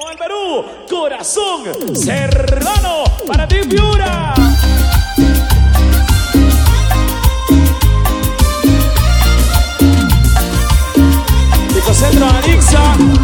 el Perú, Corazón Serrano, para ti, Piura. Centro Anixa.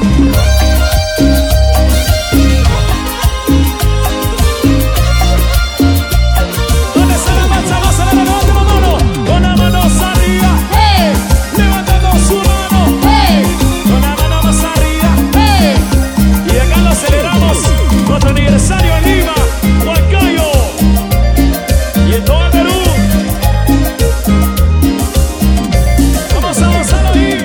¿Dónde está la marcha? Vamos a la levanta la mano. Con la mano arriba. Hey. Levantando su mano. Hey. Con la mano más arriba. Hey. Y acá lo celebramos. Nuestro aniversario en Lima, Huancayo. Y en todo el Perú. Vamos a gozar ahí.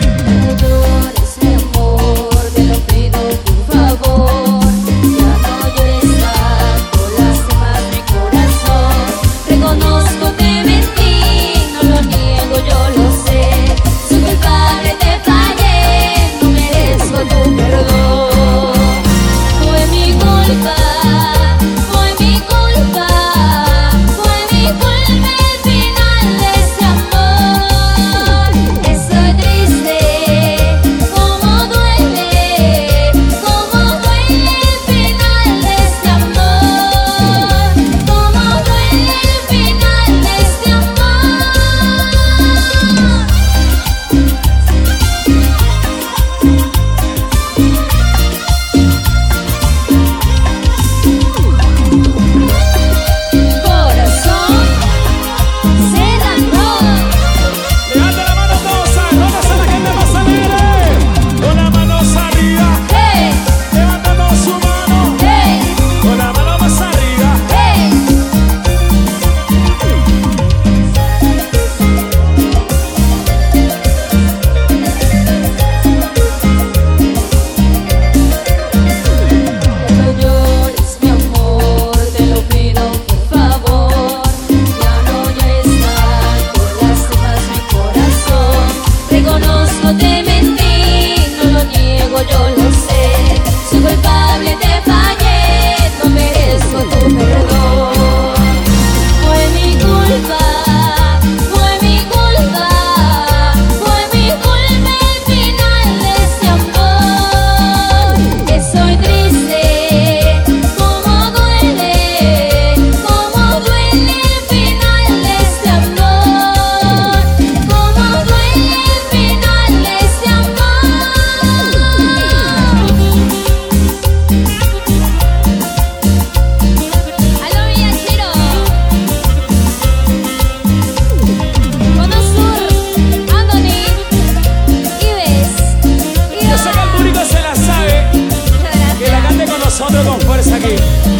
Nosotros con fuerza aquí.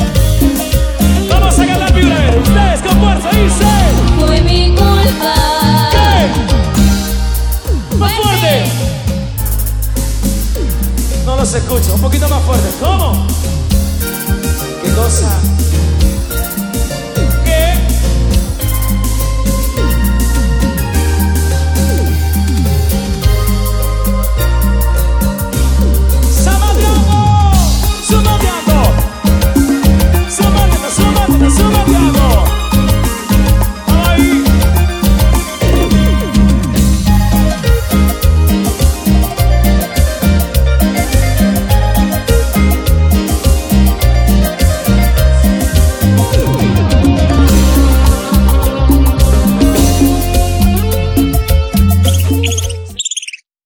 Vamos a cantar Piura, ustedes con fuerza, dice. Fue mi culpa. ¿Qué? Más fuerte. No los escucho, un poquito más fuerte. ¿Cómo? ¿Qué cosa?